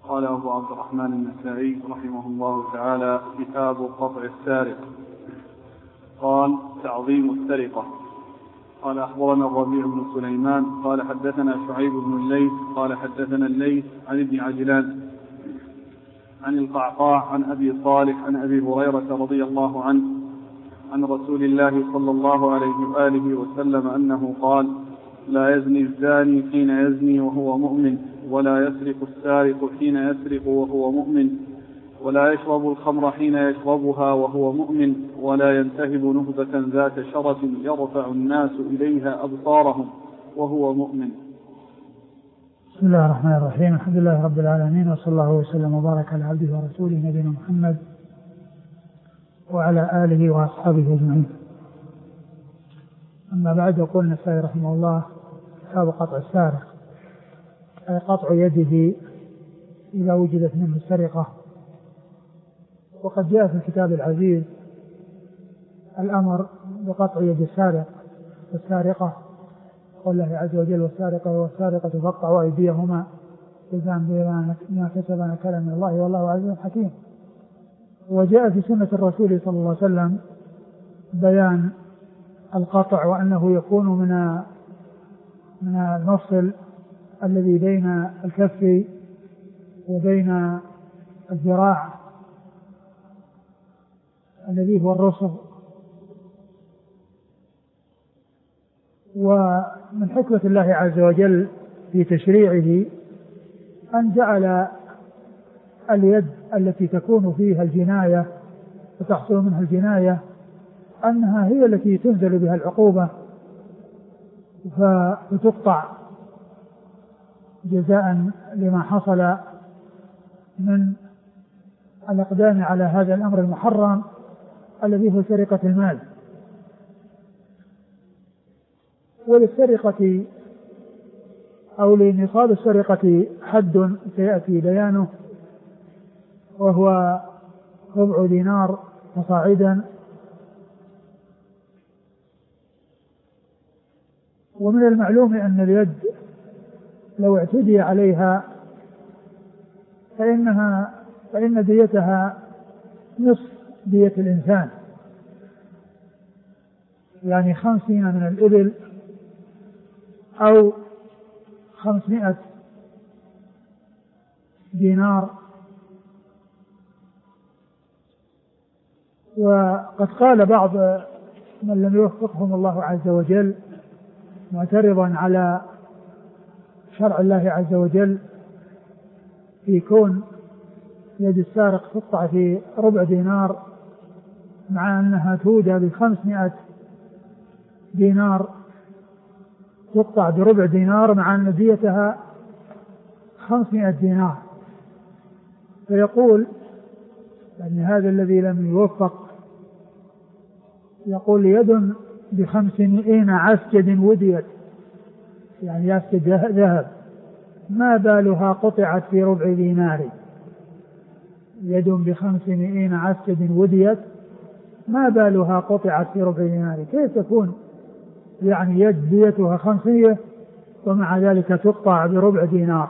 قال أبو عبد الرحمن النسائي رحمه الله تعالى: كتاب قطع السارق. قال: تعظيم السرقة. قال: أخبرنا الربيع بن سليمان قال حدثنا شعيب بن الليث قال حدثنا الليث عن ابن عجلان عن القعقاع عن أبي صالح عن أبي هريرة رضي الله عنه عن رسول الله صلى الله عليه وآله وسلم أنه قال: لا يزني الزاني حين يزني وهو مؤمن، ولا يسرق السارق حين يسرق وهو مؤمن، ولا يشرب الخمر حين يشربها وهو مؤمن، ولا ينتهب نهبة ذات شرف يرفع الناس إليها أبصارهم وهو مؤمن. بسم الله الرحمن الرحيم. الحمد لله رب العالمين، وصلى الله وسلم وبارك على عبده ورسوله نبينا محمد وعلى آله وأصحابه أجمعين. أما بعد، يقول النسائي رحمه الله: كتاب قطع السارق، أي قطع يده إذا وجدت منه السرقة. وقد جاء في الكتاب العزيز الأمر بقطع يد السارق والسارقة، قول الله عز وجل: والسارقة والسارقة فاقطعوا أيديهما جزاء بما كسبا نكالا من الله والله عزيز حكيم. وجاء في سنة الرسول صلى الله عليه وسلم بيان القطع، وأنه يكون من المفصل الذي بين الكف وبين الذراع الذي هو الرسغ. ومن حكمة الله عز وجل في تشريعه أن جعل اليد التي تكون فيها الجناية وتحصل منها الجناية أنها هي التي تنزل بها العقوبة، فتقطع جزاء لما حصل من الأقدام على هذا الأمر المحرم الذي هو سرقة المال. وللسرقة أو لنصاب السرقة حد سيأتي بيانه، وهو ربع دينار فصاعدا. ومن المعلوم أن اليد لو اعتدي عليها فإن ديتها نصف دية الإنسان، يعني 50 من الإبل أو 500 دينار. وقد قال بعض من لم يوفقهم الله عز وجل معترضا على شرع الله عز وجل في كون يد السارق تقطع في ربع دينار، مع أنها تودى ب500 دينار تقطع بربع دينار، مع أن ديتها 500 دينار. فيقول يعني هذا الذي لم يوفق يقول: يد ب500 عسكد وديت، يعني عسكد ذهب، ما بالها قطعت في ربع دينار. يد ب500 عسكد وديت، ما بالها قطعت في ربع دينار. كيف تكون يعني يد ديتها 500 ومع ذلك تقطع بربع دينار؟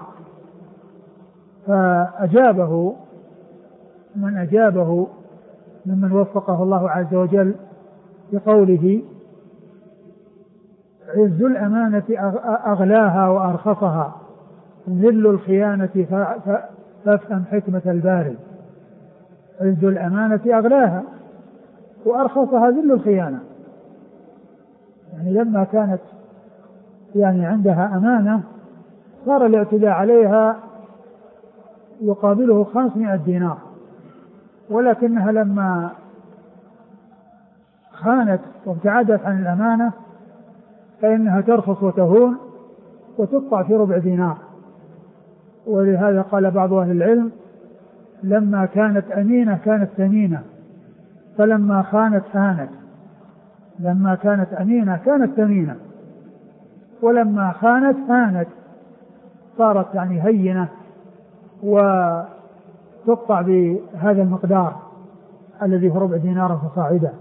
فأجابه من أجابه ممن وفقه الله عز وجل بقوله: عز الأمانة أغلاها وأرخصها، ذل الخيانة فافهم حكمة الباري. عز الأمانة أغلاها وأرخصها ذل الخيانة، يعني لما كانت يعني عندها أمانة صار الاعتداء عليها يقابله 500 دينار، ولكنها لما خانت وابتعدت عن الأمانة فإنها ترخص وتهون وتقطع في ربع دينار. ولهذا قال بعض أهل العلم: لما كانت أمينة كانت ثمينة، فلما خانت هانت. لما كانت أمينة كانت ثمينة، ولما خانت هانت، صارت يعني هينة وتقطع بهذا المقدار الذي هو ربع دينار فصاعدا.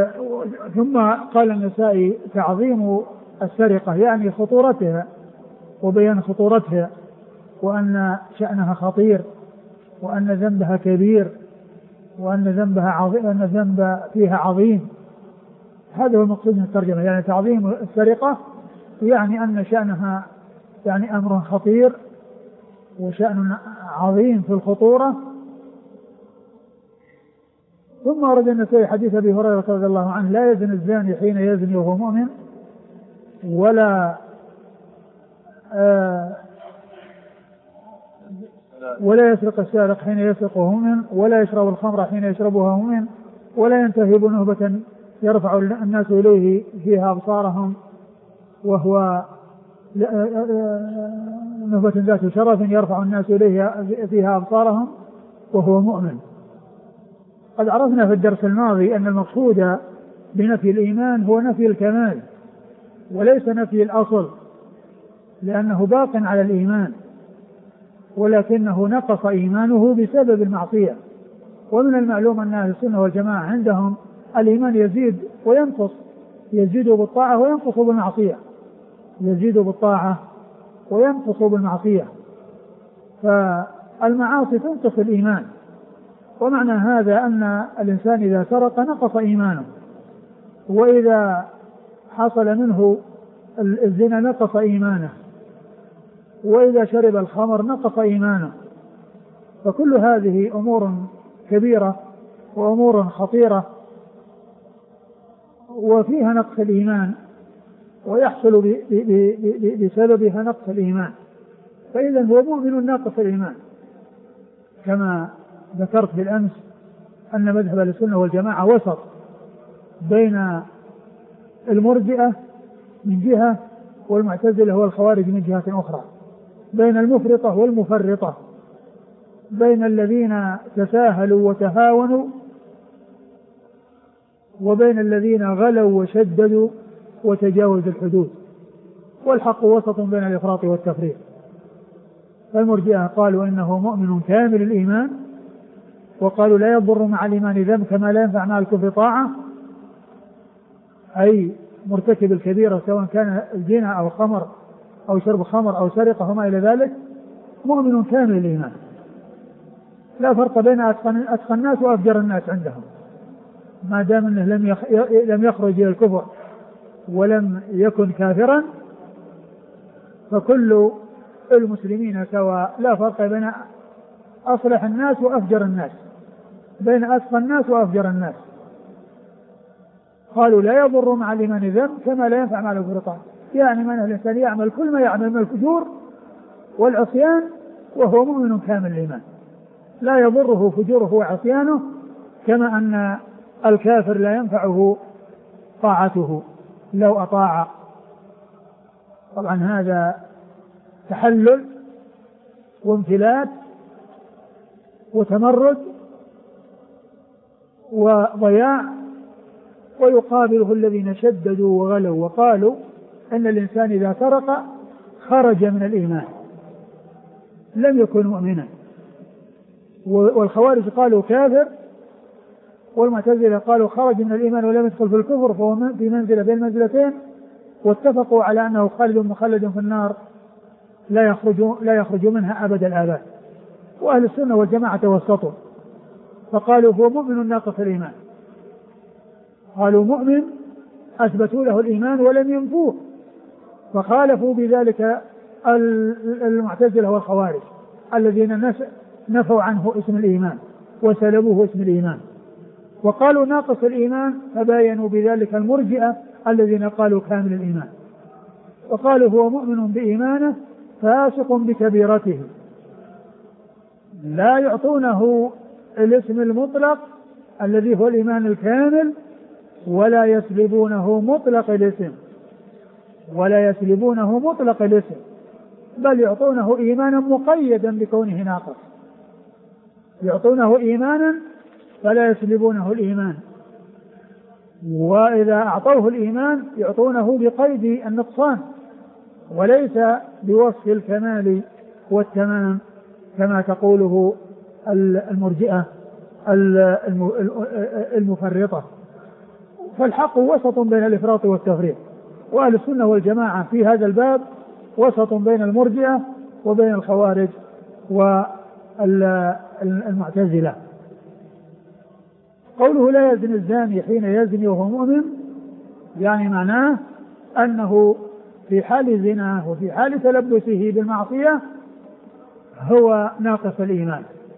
ثم قال النسائي: تعظيم السرقة، يعني خطورتها، وبيان خطورتها وأن شأنها خطير وأن ذنبها كبير وأن ذنبها عظيم، وأن الذنب فيها عظيم. هذا هو المقصود من الترجمة، يعني تعظيم السرقة يعني أن شأنها يعني أمر خطير وشأن عظيم في الخطورة. ثم ورد النسائي حديث أبي هريرة رضي الله عنه: لا يزني الزاني حين يزني وهو مؤمن، ولا يسرق السارق حين يسرق وهو مؤمن، ولا يشرب الخمر حين يشربها وهو مؤمن، ولا ينتهب نهبة يرفع الناس إليه فيها أبصارهم وهو نهبة ذات شرف يرفع الناس إليه فيها أبصارهم وهو مؤمن. قد عرفنا في الدرس الماضي أن المقصود بنفي الإيمان هو نفي الكمال وليس نفي الأصل، لأنه باق على الإيمان ولكنه نقص إيمانه بسبب المعصية. ومن المعلوم أن أهل السنة والجماعة عندهم الإيمان يزيد وينقص، يزيد بالطاعة وينقص بالمعصية، يزيد بالطاعة وينقص بالمعصية، فالمعاصي تنقص الإيمان. ومعنى هذا أن الإنسان إذا سرق نقص إيمانه، وإذا حصل منه الزنا نقص إيمانه، وإذا شرب الخمر نقص إيمانه. فكل هذه أمور كبيرة وأمور خطيرة وفيها نقص الإيمان، ويحصل بسببها نقص الإيمان. فإذا هو مؤمن ناقص الإيمان، كما ذكرت بالأمس أن مذهب السنة والجماعة وسط بين المرجئة من جهة والمعتزلة والخوارج من جهة أخرى، بين المفرطة والمفرطة، بين الذين تساهلوا وتهاونوا وبين الذين غلوا وشددوا وتجاوزوا الحدود. والحق وسط بين الإفراط والتفريط. فالمرجئة قالوا إنه مؤمن كامل الإيمان، وقالوا لا يضر مع الإيمان ذنب كما لا ينفع مع الكفر طاعة، أي مرتكب الكبيرة سواء كان الزنا أو خمر أو شرب خمر أو سرقة وما إلى ذلك مؤمن كامل الإيمان، لا فرق بين أتقى الناس وأفجر الناس عندهم، ما دام أنه لم يخرج إلى الكفر ولم يكن كافرا، فكل المسلمين سواء، لا فرق بين أصلح الناس وأفجر الناس، بين أتقى الناس وأفجر الناس. قالوا لا يضر مع الإيمان ذنب كما لا ينفع مع الكفر طاعة، يعني من الإنسان يعمل كل ما يعمل من الفجور والعصيان وهو مؤمن كامل الإيمان، لا يضره فجوره وعصيانه، كما أن الكافر لا ينفعه طاعته لو أطاع. طبعا هذا تحلل وامتلاك وتمرد وضياع. ويقابله الذين شددوا وغلوا وقالوا أن الإنسان إذا سرق خرج من الإيمان لم يكن مؤمنا، والخوارج قالوا كافر، والمعتزلة قالوا خرج من الإيمان ولم يدخل في الكفر، فهو في منزلة بين منزلتين، واتفقوا على أنه خالد مخلد في النار لا يخرج منها أبد الآباد. وأهل السنة والجماعة توسطوا فقالوا هو مؤمن ناقص الإيمان، قالوا مؤمن أثبتوا له الإيمان ولم ينفوه، فخالفوا بذلك المعتزلة والخوارج الذين نفوا عنه اسم الإيمان وسلبوه اسم الإيمان، وقالوا ناقص الإيمان، فباينوا بذلك المرجئة الذين قالوا كامل الإيمان، وقالوا هو مؤمن بإيمانه فاسق بكبيرته. لا يعطونه الاسم المطلق الذي هو الإيمان الكامل، ولا يسلبونه مطلق الاسم، بل يعطونه إيمانا مقيدا بكونه ناقص، يعطونه إيمانا فلا يسلبونه الإيمان، وإذا أعطوه الإيمان يعطونه بقيد النقصان وليس بوصف الكمال والتمام كما تقوله المرجئة المفرطة. فالحق وسط بين الإفراط والتفريط، وأهل السنة والجماعة في هذا الباب وسط بين المرجئة وبين الخوارج والمعتزلة. قوله لا يزني الزاني حين يزني وهو مؤمن يعني معناه أنه في حال زناه وفي حال تلبسه بالمعصية هو ناقص الإيمان،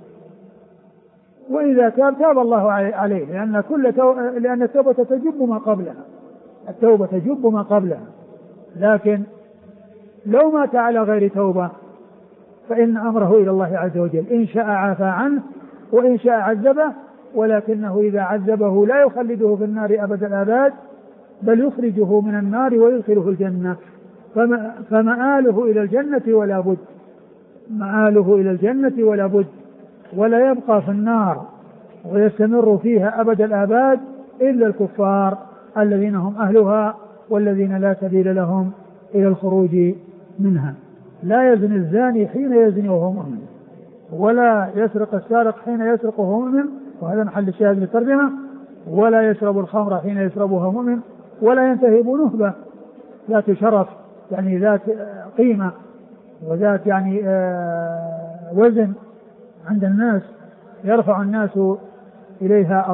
وإذا تاب الله عليه، لأن التوبة تجب ما قبلها، التوبة تجب ما قبلها. لكن لو مات على غير توبة فإن أمره إلى الله عز وجل، إن شاء عافى عنه وإن شاء عذبه، ولكنه إذا عذبه لا يخلده في النار أبد الآباد، بل يخرجه من النار ويدخله الجنة، فمآله إلى الجنة ولا بد، مآله إلى الجنة ولا بد، ولا يبقى في النار ويستمر فيها أبد الآباد إلا الكفار الذين هم أهلها والذين لا سبيل لهم إلى الخروج منها. لا يزني الزاني حين يزني وهو مؤمن، ولا يسرق السارق حين يسرق وهو مؤمن، وهذا محل الشاهد للترجمة. ولا يشرب الخمر حين يشربها مؤمن، ولا ينتهب نهبة ذات شرف يعني ذات قيمة وذات يعني وزن عند الناس يرفع الناس إليها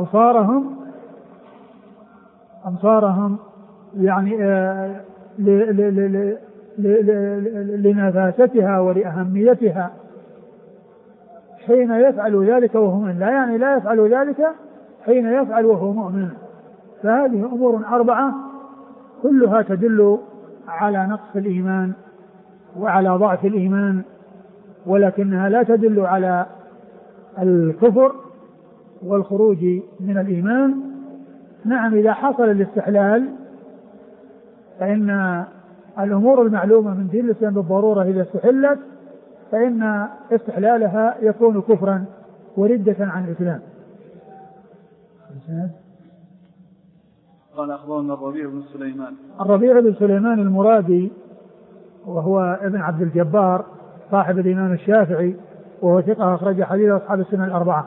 أمصارهم يعني لنفاستها ولأهميتها حين يفعل ذلك وهو مؤمن، لا يعني لا يفعل ذلك حين يفعل وهو مؤمن. فهذه أمور 4 كلها تدل على نقص الإيمان وعلى ضعف الإيمان، ولكنها لا تدل على الكفر والخروج من الإيمان. نعم إذا حصل الاستحلال فإن الأمور المعلومة من دين الإسلام بالضرورة إذا استحلت فإن استحلالها يكون كفرا وردة عن الإسلام. قال أخبرنا الربيع بن سليمان. الربيع بن سليمان المرادي وهو ابن عبد الجبار صاحب الإمام الشافعي، وهو ثقة أخرج حديث أصحاب السنن 4.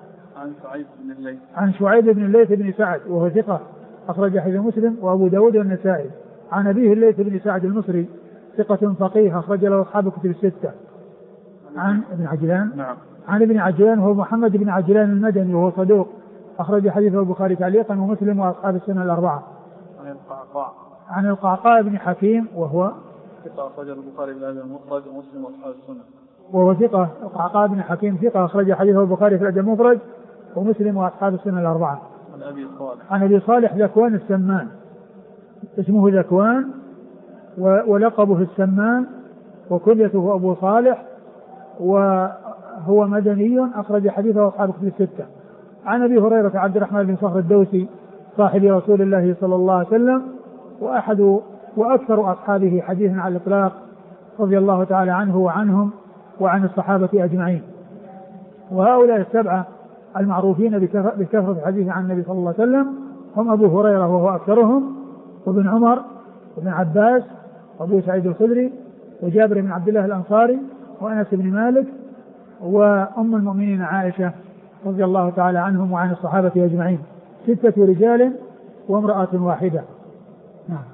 عن شعيب بن الليث بن سعد وهو ثقة أخرج حديث مسلم وأبو داود والنسائي. عن أبيه الليث بن سعد المصري ثقة فقيه أخرج له أصحاب الكتب الستة. عن ابن عجلان. نعم. عن ابن عجلان هو محمد بن عجلان المدني وهو صدوق أخرج حديثه البخاري تعليقا ومسلم وأصحاب السنن 4. عن القعقاع بن حكيم وهو ثقة أخرج البخاري في الأدب المفرد ومسلم وأصحاب السنن. وهو ثقة. القعقاع بن حكيم ثقة أخرج حديثه البخاري في الأدب المفرد ومسلم وأصحاب السنن 4. عن أبي صالح ذكوان السمان، اسمه ذكوان ولقبه السمان وكنيته أبو صالح، وهو مدني أخرج حديثه أصحاب الكتب الستة. عن أبي هريرة عبد الرحمن بن صخر الدوسي صاحب رسول الله صلى الله عليه وسلم وأحد وأكثر أصحابه حديثا على الإطلاق رضي الله تعالى عنه وعنهم وعن الصحابة أجمعين. وهؤلاء السبعة المعروفين بكثرة الحديث عن النبي صلى الله عليه وسلم هم أبو هريرة وهو أكثرهم، وابن عمر وابن عباس وأبو سعيد الخدري وجابر بن عبد الله الأنصاري وأنس بن مالك وأم المؤمنين عائشة رضي الله تعالى عنهم وعن الصحابة أجمعين، 6 رجال وامرأة واحدة. نعم.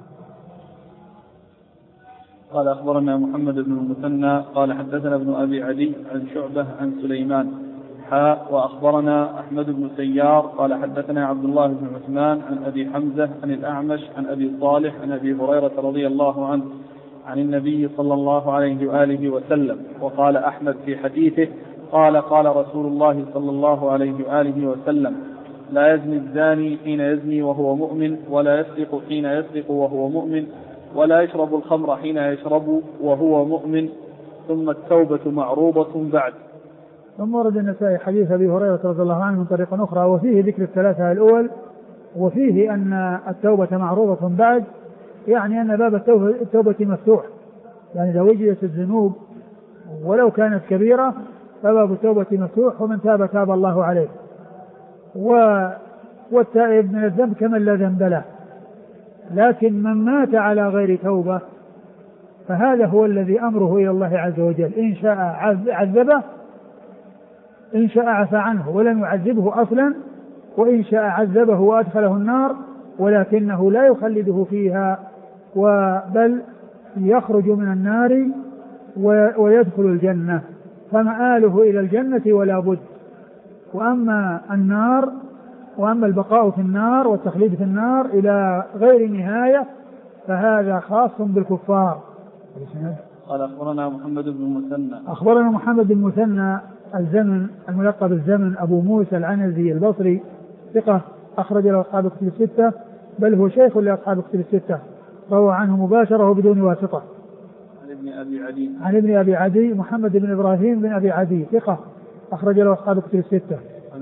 قال أخبرنا محمد بن المثنى قال حدثنا ابن أبي عدي عن شعبة عن سليمان وأخبرنا أحمد بن سيار قال حدثنا عبد الله بن عثمان عن أبي حمزة عن الأعمش عن أبي صالح عن أبي هريرة رضي الله عنه عن النبي صلى الله عليه وآله وسلم. وقال أحمد في حديثه قال رسول الله صلى الله عليه وآله وسلم لا يزني الزاني حين يزني وهو مؤمن، ولا يسرق حين يسرق وهو مؤمن، ولا يشرب الخمر حين يشرب وهو مؤمن، ثم التوبة معروضة بعد. ثم ورد النسائي حديث أبي هريرة رضي الله عنه من طريق أخرى وفيه ذكر الثلاثة الأول، وفيه أن التوبة معروضة بعد، يعني أن باب التوبة مفتوح، يعني إذا وجدت الذنوب ولو كانت كبيرة فباب التوبة مفتوح، ومن تاب تاب الله عليه، والتائب من الذنب كمن لا ذنب له. لكن من مات على غير توبة فهذا هو الذي أمره إلى الله عز وجل، إن شاء عذبه إن شاء عفى عنه ولم يعذبه أصلا، وإن شاء عذبه وأدخله النار ولكنه لا يخلده فيها، بل يخرج من النار ويدخل الجنة، فمآله إلى الجنة ولا بد. وأما النار، وأما البقاء في النار والتخليد في النار إلى غير نهاية فهذا خاص بالكفار. قال أخبرنا محمد بن المثنى. أخبرنا محمد بن المثنى الزمن الملقب الزمن أبو موسى العنزي البصري ثقة أخرج له أصحاب الكتب الستة، بل هو شيخ لأصحاب الكتب الستة، روى عنه مباشرة وبدون واسطة. عن ابن أبي عدي محمد بن إبراهيم بن أبي عدي ثقة أخرج له أصحاب الكتب الستة.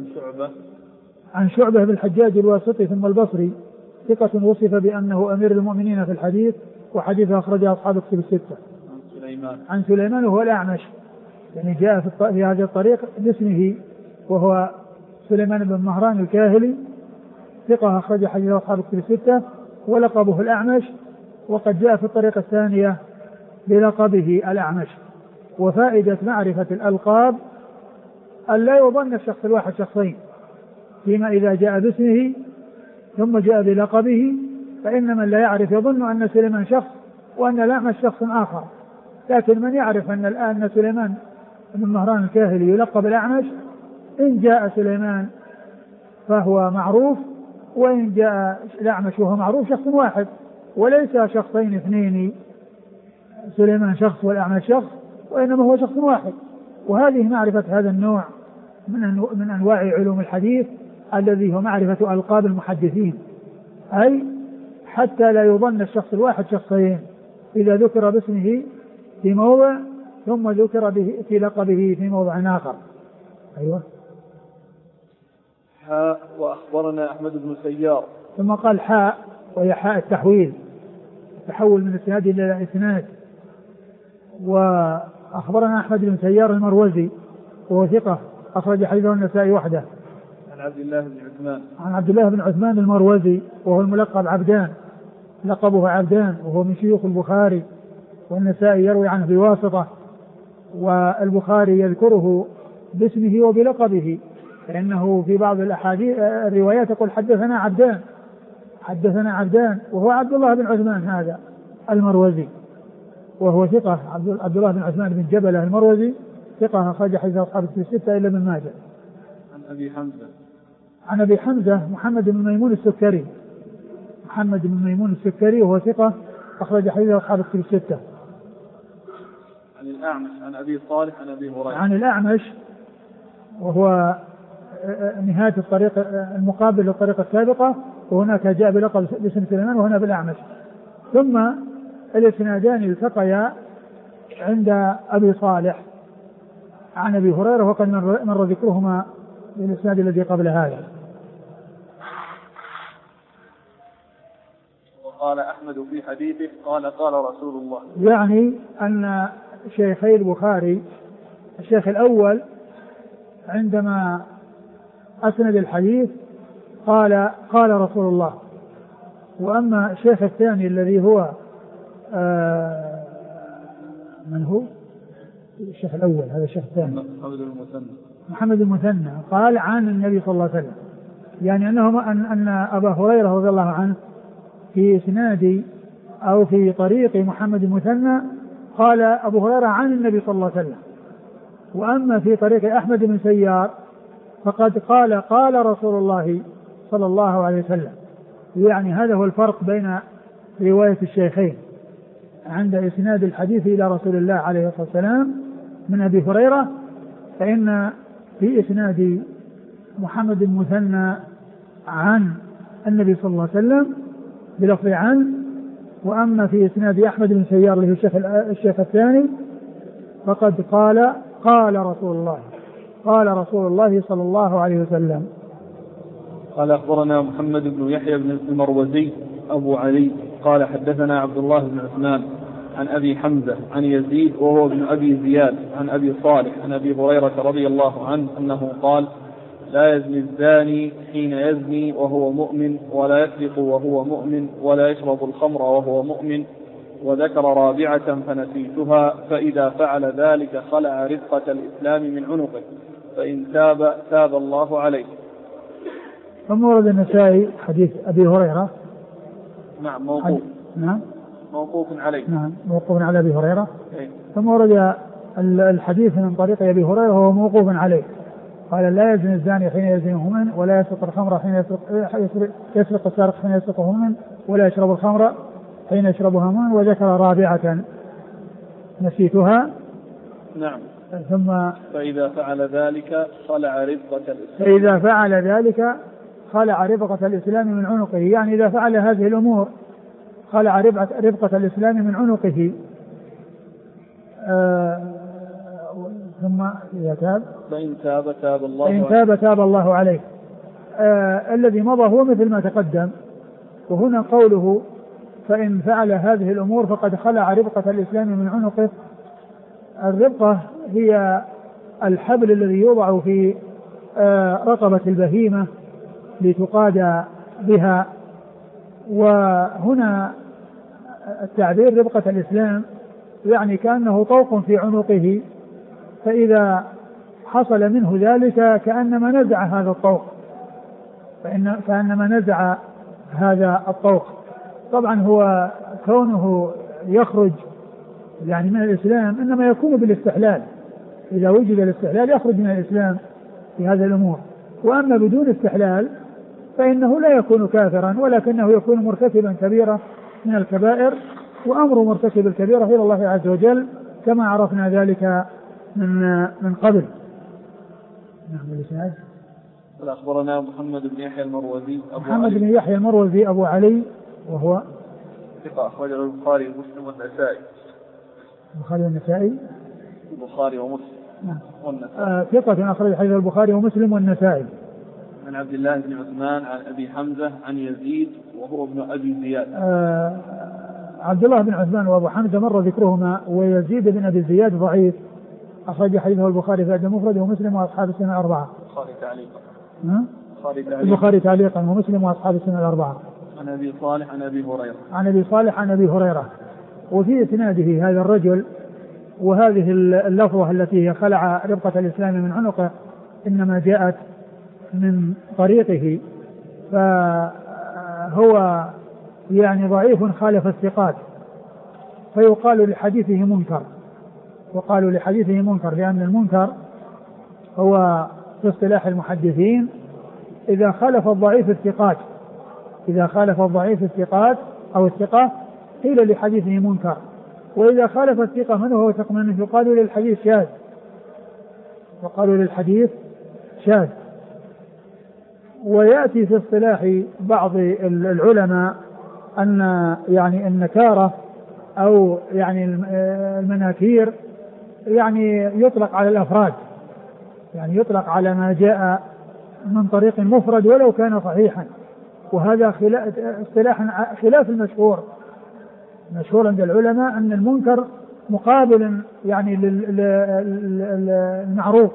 عن شعبة بن الحجاج الواسطي ثم البصري ثقة وصف بأنه أمير المؤمنين في الحديث، وحديث أخرجه أصحاب الكتب الستة. عن سليمان وهو الأعمش، يعني جاء في هذا الطريق باسمه، وهو سليمان بن مهران الكاهلي ثقة أخرج حديث أصحاب الكتب الستة، ولقبه الأعمش. وقد جاء في الطريقة الثانية بلقبه الأعمش. وفائدة معرفة الألقاب أن لا يظن الشخص الواحد شخصين، فيما إذا جاء باسمه ثم جاء بلقبه فإن من لا يعرف يظن أن سليمان شخص وأن الأعمش شخص آخر. لكن من يعرف أن الآن سليمان بن مهران الكاهلي يلقب الأعمش، إن جاء سليمان فهو معروف، وإن جاء الأعمش وهو معروف شخص واحد وليس شخصين اثنين، سليمان شخص والأعمش شخص، وإنما هو شخص واحد. وهذه معرفة هذا النوع من أنواع علوم الحديث الذي هو معرفة ألقاب المحدثين، أي حتى لا يظن الشخص الواحد شخصين إذا ذكر باسمه في موضع ثم ذكر في لقبه في موضع آخر. أيوة. حاء وأخبرنا أحمد بن سيار. ثم قال حاء، وهي حاء التحويل، التحول من الإسناد إلى الإسناد. وأخبرنا أحمد بن سيار المروزي وهو ثقة أخرج حديثه النسائي وحده. عن عبد الله بن عثمان. عن عبد الله بن عثمان المروزي وهو الملقب عبدان، لقبه عبدان، وهو من شيوخ البخاري، والنسائي يروي عنه بواسطة، والبخاري يذكره باسمه وبلقبه، لأنه في بعض الأحاديث الروايات يقول حدثنا عبدان، حدثنا عبدان، وهو عبد الله بن عثمان هذا المروزي، وهو ثقة. عبد الله بن عثمان بن جبلة المروزي ثقة أخرج حديث أصحاب الكتب الستة إلا ابن ماجه. عن أبي حمزة محمد بن ميمون السكري، محمد بن ميمون السكري وهو ثقة أخرج حديث أصحاب الكتب الستة. عن الأعمش عن أبي صالح عن أبي هريرة. عن الأعمش وهو نهاية الطريق المقابل للطريقة السابقة، وهناك جاء بلقب باسم سليمان وهنا بالأعمش. ثم الاسنادان التقيا عند أبي صالح عن أبي هريرة، وقد مر ذكرهما بالإسناد الذي قبل هذا. وقال أحمد في حديثه قال قال رسول الله، يعني أن شيخي البخاري، الشيخ الأول عندما أسند الحديث قال قال رسول الله، وأما الشيخ الثاني الذي هو من هو الشيخ الأول، هذا الشيخ الثاني محمد المثنى قال عن النبي صلى الله عليه وسلم، يعني أن أبا هريرة رضي الله عنه في إسناد أو في طريق محمد المثنى قال أبو هريرة عن النبي صلى الله عليه وسلم. وأما في طريق أحمد بن سيار فقد قال قال رسول الله صلى الله عليه وسلم. يعني هذا هو الفرق بين رواية الشيخين عند إسناد الحديث إلى رسول الله عليه الصلاة والسلام من أبي هريرة، فإن في إسناد محمد المثنى عن النبي صلى الله عليه وسلم بلفظ عن، وأما في إسناد أحمد بن سيار اللي هو الشيخ الثاني فقد قال قال رسول الله، قال رسول الله صلى الله عليه وسلم. قال أخبرنا محمد بن يحيى بن المروزي أبو علي قال حدثنا عبد الله بن عثمان عن أبي حمزة عن يزيد وهو ابن أبي زياد عن أبي صالح عن أبي هريرة رضي الله عنه أنه قال لا يزني الزاني حين يزني وهو مؤمن، ولا يسرق وهو مؤمن، ولا يشرب الخمر وهو مؤمن، وذكر رابعة فنسيتها، فإذا فعل ذلك خلع رزقة الإسلام من عنقه، فإن تاب تاب الله عليه. ثم ورد النسائي حديث أبي هريرة. نعم موقوف. نعم موقوف عليه. نعم موقوف على أبي هريرة. إيه؟ ثم ورد الحديث من طريق أبي هريرة وهو موقوف عليه، قال لا يزني الزاني حين يزني مؤمن، ولا يسرق الخمر حين يسرق السارق حين يسرقه مؤمن، ولا يشرب الخمر حين يشربها مؤمن. وذكر رابعة نسيتها. نعم. ثم فإذا فعل ذلك خلع ربقة الإسلام من عنقه، يعني إذا فعل هذه الأمور خلع ربقة الإسلام من عنقه. ثم إذا تاب فإن تاب تاب الله عليه. الذي مضى هو مثل ما تقدم. وهنا قوله فإن فعل هذه الأمور فقد خلع ربقة الإسلام من عنقه. الربقة هي الحبل الذي يوضع في رقبة البهيمة لتقاد بها. وهنا التعبير ربقة الإسلام يعني كأنه طوق في عنقه، فإذا حصل منه ذلك كأنما نزع هذا الطوق، كأنما نزع هذا الطوق. طبعا هو كونه يخرج يعني من الإسلام إنما يكون بالاستحلال، إذا وجد الاستحلال يخرج من الإسلام في هذه الأمور. وأما بدون استحلال فإنه لا يكون كافرا، ولكنه يكون مرتكبا كبيرة من الكبائر، وأمر مرتكب الكبيرة إلى الله عز وجل كما عرفنا ذلك من قبل. نعم. أخبرنا محمد بن يحيى المروزي أبو علي وهو ثقة أخرجه البخاري ومسلم والنسائي. البخاري ومسلم ثقة أخرج حديث البخاري ومسلم والنسائي. عن عبد الله بن عثمان عن أبي حمزة عن يزيد وهو ابن أبي زياد. عبد الله بن عثمان وأبو حمزة مر ذكرهما، ويزيد بن أبي زياد ضعيف، أخرج حديثه البخاري في المفرد ومسلم وأصحاب السنة الأربعة. البخاري تعليقا ومسلم وأصحاب السنة الأربعة. عن أبي صالح عن أبي هريرة. وفي إسناده هذا الرجل، وهذه اللفظة التي هي خلع ربقة الإسلام من عنقه إنما جاءت من طريقه، فهو يعني ضعيف خالف الثقات، فيقال لحديثه منكر، لأن المنكر هو في اصطلاح المحدثين إذا خالف الضعيف الثقات أو الثقة قيل لحديثه منكر، وإذا خالف الثقة من هو وثق منه يقال للحديث شاذ. ويأتي في اصطلاح بعض العلماء أن يعني النكارة أو يعني المناكير يعني يطلق على الأفراد، يعني يطلق على ما جاء من طريق مفرد ولو كان صحيحا، وهذا اصطلاح خلاف المشهور عند العلماء أن المنكر مقابل يعني للمعروف،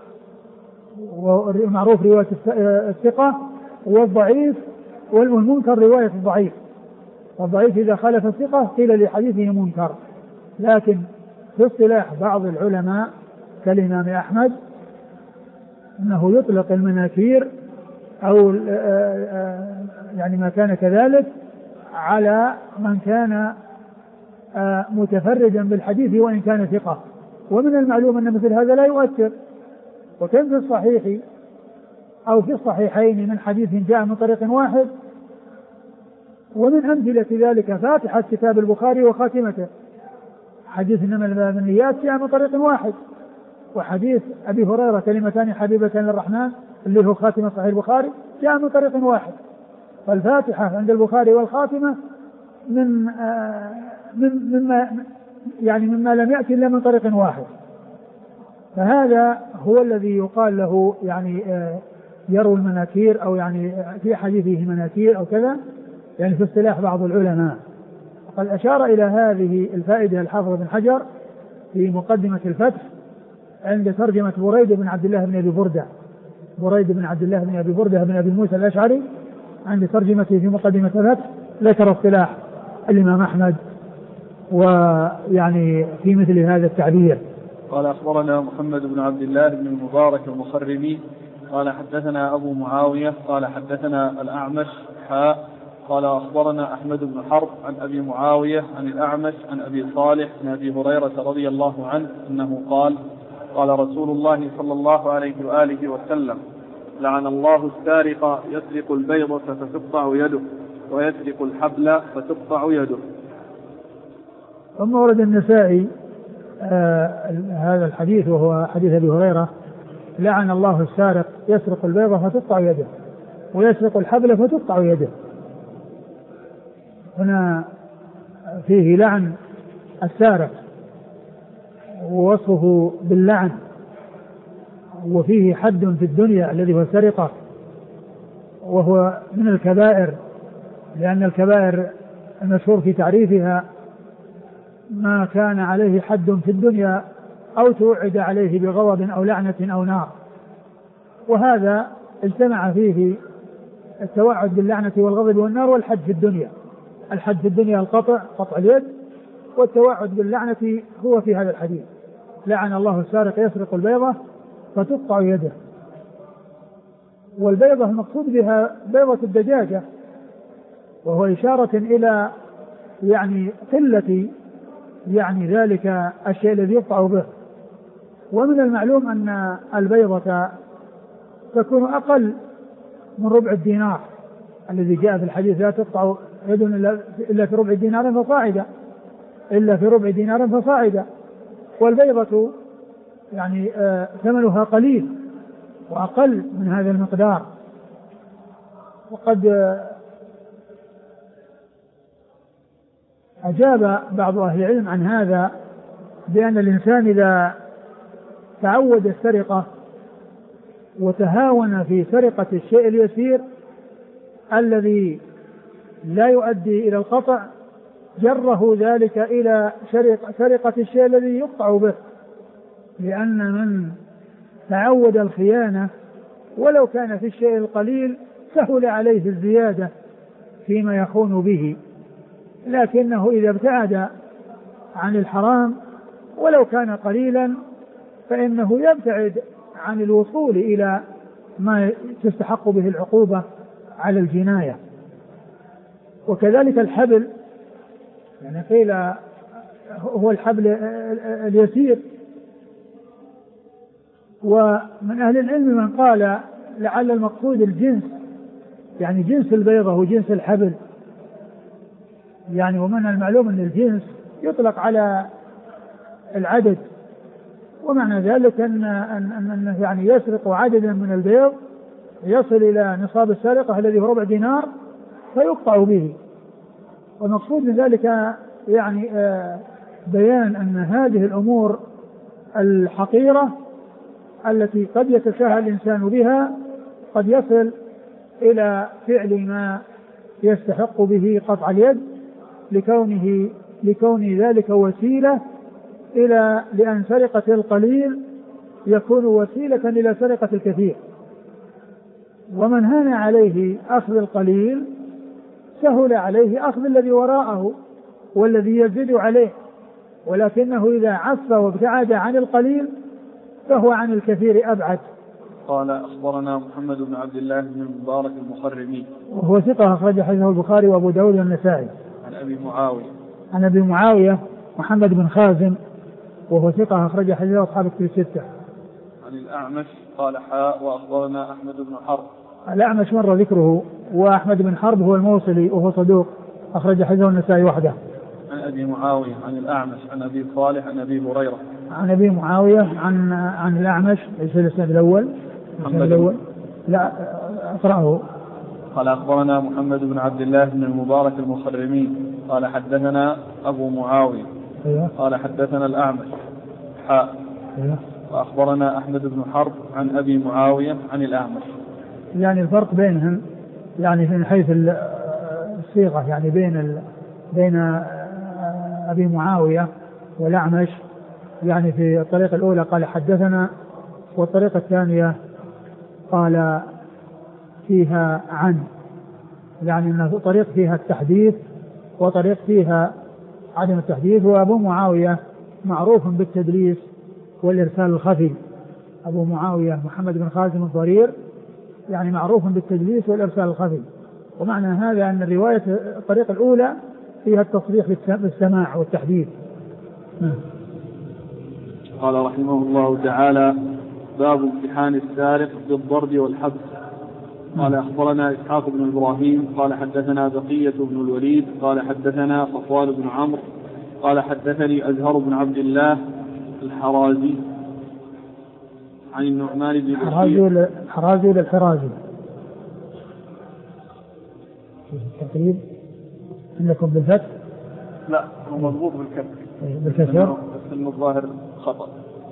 والمعروف رواية الثقة، والضعيف والمنكر رواية الضعيف، والضعيف إذا خالف الثقة قيل لحديثه منكر. لكن في اصطلاح بعض العلماء كالإمام أحمد أنه يطلق المناكير أو يعني ما كان كذلك على من كان متفردا بالحديث وإن كان ثقة. ومن المعلوم أن مثل هذا لا يؤثر، وكان في الصحيح أو في الصحيحين من حديث جاء من طريق واحد. ومن أمثلة ذلك فاتحة كتاب البخاري وخاتمته، حديث إنما النيات جاء من طريق واحد، وحديث أبي هريرة كلمتان حبيبتان للرحمن اللي هو خاتمة صحيح البخاري جاء من طريق واحد. فالفاتحة عند البخاري والخاتمة مما لم يأتي إلا من طريق واحد. فهذا هو الذي يقال له يعني يروي المناكير، أو يعني في حديثه مناكير أو كذا، يعني في اصطلاح بعض العلماء. قد أشار إلى هذه الفائدة الحافظ بن حجر في مقدمة الفتح عند ترجمة بريد بن عبد الله بن أبي بردة بن أبي موسى الأشعري، عند ترجمته في مقدمة الفتح ذكر اصطلاح الإمام أحمد ويعني في مثل هذا التعبير. قال أخبرنا محمد بن عبد الله بن المبارك المخرمي قال حدثنا أبو معاوية قال حدثنا الأعمش قال أخبرنا أحمد بن حرب عن أبي معاوية عن الأعمش عن أبي صالح عن أبي هريرة رضي الله عنه أنه قال قال رسول الله صلى الله عليه وآله وسلم لعن الله السارق يسرق البيضة فتقطع يده ويسرق الحبل فتقطع يده. ثم ورد النسائي هذا الحديث وهو حديث أبي هريرة لعن الله السارق يسرق البيضة فتقطع يده ويسرق الحبل فتقطع يده. هنا فيه لعن السارق ووصفه باللعن، وفيه حد في الدنيا الذي هو السرقة، وهو من الكبائر، لأن الكبائر المشهور في تعريفها ما كان عليه حد في الدنيا أو توعد عليه بغضب أو لعنة أو نار، وهذا اجتمع فيه التوعد باللعنة والغضب والنار والحد في الدنيا. الحد في الدنيا قطع اليد، والتوعد باللعنة هو في هذا الحديث لعن الله السارق يسرق البيضة فتقطع يده. والبيضة المقصود بها بيضة الدجاجة، وهو إشارة إلى قلة ذلك الشيء الذي يقطع به. ومن المعلوم أن البيضة تكون أقل من ربع الدينار الذي جاء في الحديث لا تقطع يد إلا في ربع دينار فصاعدا، إلا في ربع دينار فصاعدا. والبيضة ثمنها قليل وأقل من هذا المقدار. وقد أجاب بعض أهل العلم عن هذا بأن الإنسان إذا تعود السرقة وتهاون في سرقة الشيء اليسير الذي لا يؤدي إلى القطع جره ذلك إلى سرقة الشيء الذي يقطع به، لأن من تعود الخيانة ولو كان في الشيء القليل سهل عليه الزيادة فيما يخون به، لكنه إذا ابتعد عن الحرام ولو كان قليلا فإنه يبتعد عن الوصول إلى ما تستحق به العقوبة على الجناية. وكذلك الحبل، قيل هو الحبل اليسير. ومن أهل العلم من قال لعل المقصود الجنس، جنس البيضة وجنس الحبل، ومن المعلوم أن الجنس يطلق على العدد، ومعنى ذلك أن يسرق عددا من البيض يصل إلى نصاب السرقة الذي هو ربع دينار فيقطع به. والمقصود من ذلك بيان أن هذه الأمور الحقيرة التي قد يتساهل الإنسان بها قد يصل إلى فعل ما يستحق به قطع اليد لكون ذلك وسيلة لأن سرقة القليل يكون وسيلة إلى سرقة الكثير. ومن هان عليه أخذ القليل سهل عليه أخذ الذي وراءه والذي يزيد عليه، ولكنه إذا عف وابتعد عن القليل فهو عن الكثير أبعد. قال أخبرنا محمد بن عبد الله بن المبارك المخرمي وهو ثقة أخرج حديثه البخاري وأبو داود والنسائي. عن أبي معاوية محمد بن خازم وهو ثقة أخرج حديثه أصحاب الكتب الستة. عن الأعمش قال وأخبرنا أحمد بن حرب. الأعمش مر ذكره، وأحمد بن حرب هو الموصلي وهو صدوق أخرج حديثه النسائي وحده. عن أبي معاوية عن الأعمش عن أبي صالح عن أبي هريرة. عن أبي معاوية عن الأعمش ليس الإسناد الأول. لا أقرأه. قال أخبرنا محمد بن عبد الله بن المبارك المخرمي قال حدثنا أبو معاوية قال حدثنا الأعمش وأخبرنا أحمد بن حرب عن أبي معاوية عن الأعمش. الفرق بينهم من حيث الصيغة، بين أبي معاوية والأعمش في الطريقة الأولى قال حدثنا، والطريقة الثانية قال فيها عن، أن طريق فيها التحديث وطريق فيها عدم التحديث. وأبو معاوية معروف بالتدليس والإرسال الخفي. أبو معاوية محمد بن خازم الضرير معروف بالتدليس والإرسال الخفي، ومعنى هذا أن الرواية الطريقة الأولى فيها التصريح بالسماع والتحديد. قال رحمه الله تعالى: باب امتحان السارق بالضرب والحبس. قال أخبرنا إسحاق بن إبراهيم قال حدثنا بقية بن الوليد قال حدثنا صفوان بن عمرو قال حدثني أزهر بن عبد الله الحرازي عن النعمان بن بشير. حرازي للحرازي التقريب عندكم بالفتح؟ لا، هو مضبوط بالكسر. بالكسر بس الظاهر خطأ.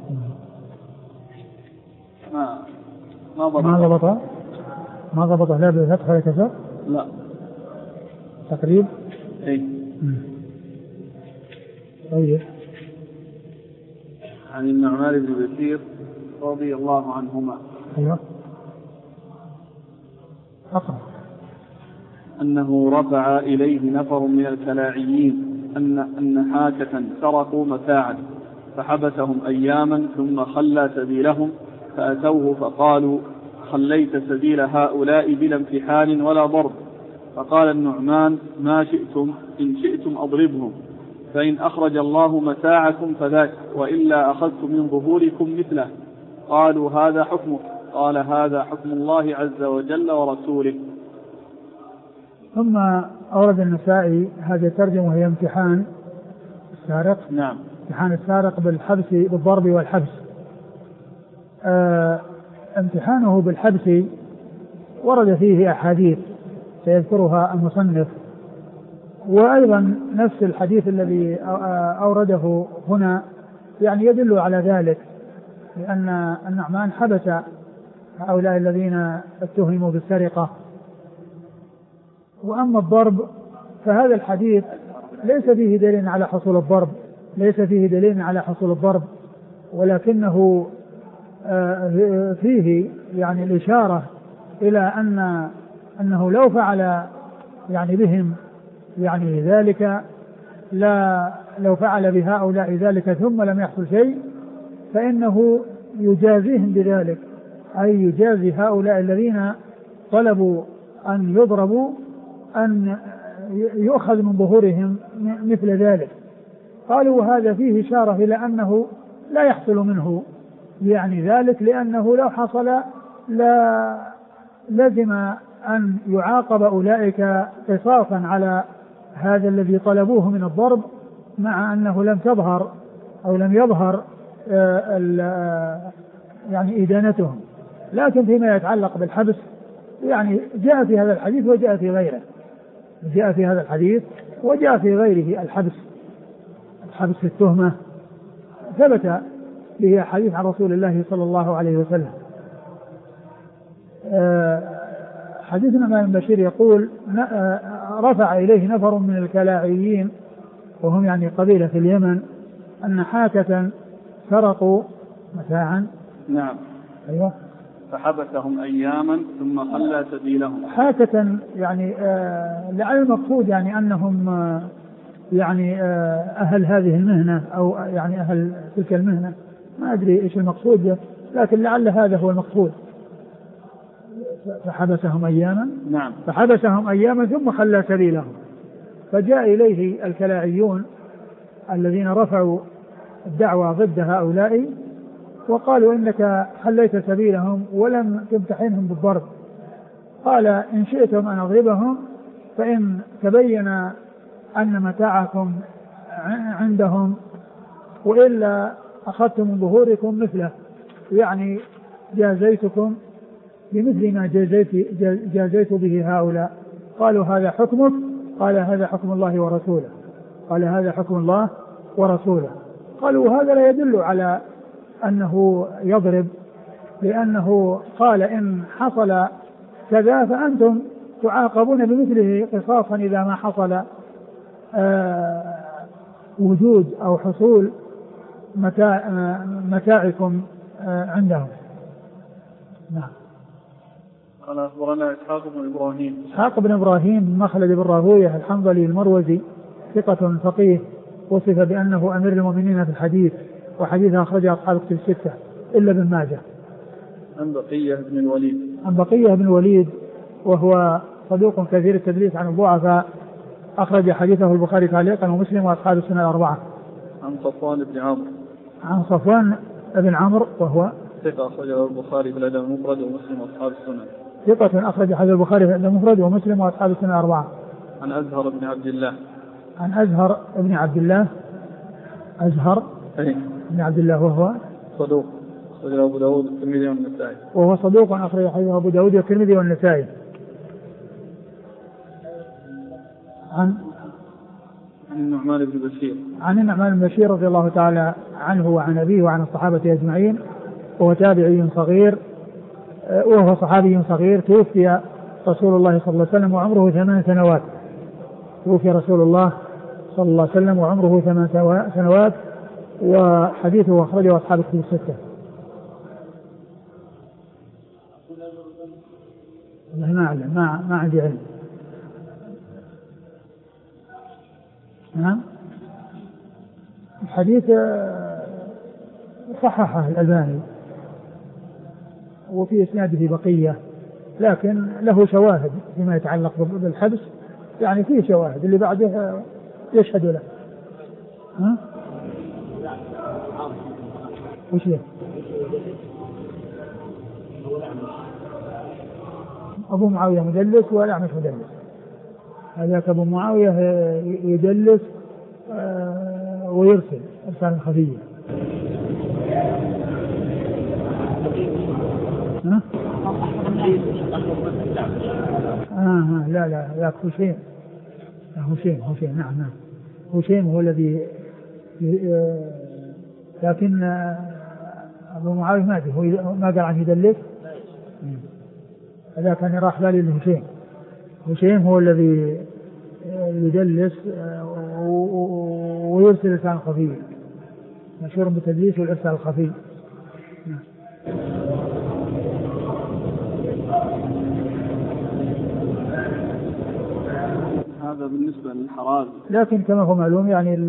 ما ضبط لا بالفتح ولا كسر؟ لا. تقريب؟ اي. طيب. عن النعمان بن بشير رضي الله عنهما. ايوه. أقرأ. أنه رفع إليه نفر من الكلاعيين أن حاكة سرقوا متاعا فحبسهم أياما ثم خلى سبيلهم، فأتوه فقالوا: خليت سبيل هؤلاء بلا امتحان ولا ضرب. فقال النعمان: ما شئتم، إن شئتم أضربهم، فإن أخرج الله متاعكم فذاك، وإلا أخذت من ظهوركم مثله. قالوا: هذا حكمك. قال: هذا حكم الله عز وجل ورسوله. ثم أورد النسائي هذه الترجمة وهي امتحان السارق. نعم. امتحان السارق بالضرب والحبس. امتحانه بالحبس ورد فيه أحاديث سيذكرها المصنف، وأيضا نفس الحديث الذي أورده هنا يعني يدل على ذلك، لأن النعمان حبس هؤلاء الذين اتهموا بالسرقة. وأما الضرب فهذا الحديث ليس فيه دليل على حصول الضرب، ولكنه فيه يعني الإشارة إلى أنه لو فعل يعني بهم يعني ذلك، لو فعل بهؤلاء ذلك ثم لم يحصل شيء فإنه يجازيهم بذلك، أي يجازي هؤلاء الذين طلبوا أن يضربوا أن يؤخذ من ظهورهم مثل ذلك. قالوا: هذا فيه إشارة إلى أنه لا يحصل منه يعني ذلك، لأنه لو حصل لا لزم أن يعاقب أولئك قصاصا على هذا الذي طلبوه من الضرب، مع أنه لم تظهر أو لم يظهر يعني إدانتهم. لكن فيما يتعلق بالحبس يعني جاء في هذا الحديث وجاء في غيره، وجاء في غيره الحبس في التهمة ثبت به حديث عن رسول الله صلى الله عليه وسلم. حديث النعمان بن بشير يقول: رفع إليه نفر من الكلاعيين، وهم يعني قبيلة في اليمن، أن حاكة سرقوا متاعا. نعم. أيوة. فحبسهم أياما ثم خلى سبيلهم. حاكة يعني لعل المقصود يعني أنهم يعني أهل هذه المهنة أو يعني أهل تلك المهنة، ما أدري إيش المقصود، لكن لعل هذا هو المقصود. فحبسهم أياما. نعم. فحبسهم أياما ثم خلى سبيلهم، فجاء إليه الكلاعيون الذين رفعوا الدعوة ضد هؤلاء وقالوا: إنك خليت سبيلهم ولم تمتحنهم بالضرب. قال: إن شئتم أن أضربهم، فإن تبين أن متاعكم عندهم، وإلا أخذت من ظهوركم مثله، يعني جازيتكم بمثل ما جازيت به هؤلاء. قالوا: هذا حكمك. قال: هذا حكم الله ورسوله. قالوا: هذا لا يدل على أنه يضرب، لأنه قال: إن حصل كذا فأنتم تعاقبون بمثله قصاصا إذا ما حصل وجود أو حصول متاعكم عندهم. نعم. قال: أخبرنا إسحاق بن إبراهيم مخلد بن راهويه الحنظلي المروزي، ثقة فقيه، وصف بأنه أمير المؤمنين في الحديث، وحديثه أخرجه أصحاب كتب الستة إلا ابن ماجه. عن بقية بن الوليد وهو صدوق كثير التدليس عن الضعفاء، أخرج حديثه البخاري تعليقا ومسلم وأصحاب السنة الأربعة. عن صفوان بن عمرو. عن صفوان بن عمرو وهو ثقة أخرجه البخاري في الأدب المفرد ومسلم وأصحاب السنن. ثقة أخرج حديث البخاري في الأدب المفرد ومسلم وأصحاب السنة الأربعة. عن أزهر بن عبد الله. عن أزهر بن عبد الله. أزهر بن عبد الله وهو صدوق أخرجه أبو داود والترمذي والنسائي. وهو صدوق أخرج حديثه أبو داود والترمذي والنسائي. عن النعمان بن بشير. عن النعمان بن بشير رضي الله تعالى عنه وعن أبيه وعن الصحابة أجمعين، وهو تابعي صغير وهو صحابي صغير، توفي رسول الله صلى الله عليه وسلم وعمره 8 سنوات. توفي رسول الله صلى الله عليه وسلم وعمره 8 سنوات، وحديثه أخرجه أصحاب الكتب الستة. ما أعلم، ما عندي علم. الحديث صححه الألباني وفي إسناده بقية، لكن له شواهد فيما يتعلق بالحبس، يعني فيه شواهد اللي بعده يشهد له. وش هي؟ أبو معاوية مدلس والأعمش مدلس. هذاك أبو معاوية يدلس ويرسل إرسال خفية. لا هشيم. نعم هشيم هو الذي لكن أبو معاوية ما قال عنه يدلس. هذا كان راح بالي لهشيم. هشيم هو الذي يدلس ويرسل إرسال خفي، مشهور بالتدليس والإرسال الخفي. هذا بالنسبة للحرازي. لكن كما هو معلوم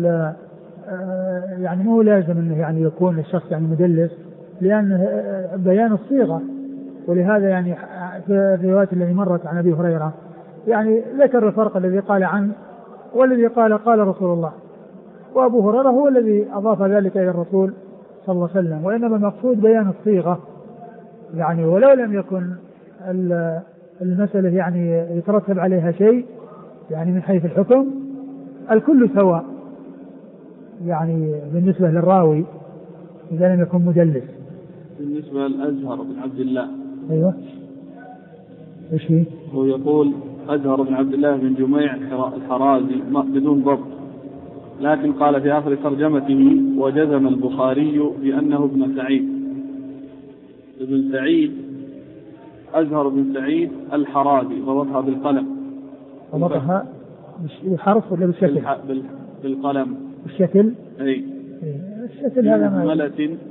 يعني مو لازم انه يعني يكون الشخص يعني مدلس، لأن بيان الصيغة، ولهذا يعني في الروايات التي مرت عن أبي هريرة يعني ذكر الفرق الذي قال عنه والذي قال رسول الله، وأبو هريرة هو الذي أضاف ذلك إلى الرسول صلى الله عليه وسلم. وإنما المقصود بيان الصيغة يعني، ولو لم يكن المسألة يعني يترتب عليها شيء يعني من حيث الحكم، الكل سواء يعني بالنسبة للراوي إذا لم يكن مدلس. بالنسبة لأزهر بن عبد الله. أيوة إيش فيه؟ هو يقول أزهر بن عبد الله بن جميع الحرازي بدون ضبط، لكن قال في آخر ترجمته وجزم البخاري بأنه ابن سعيد. ابن سعيد أزهر بن سعيد الحرازي، ضبطها بالقلم. ضبطها بالحرف ولا بالشكل؟ بالقلم. بالشكل؟ أي. الشكل هذا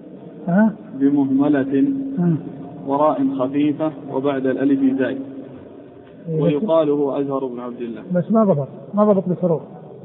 بمهملة وراء خفيفة وبعد الألف زاي، ويقال هو أزهر بن عبد الله. بس ما ضبط بالحروف.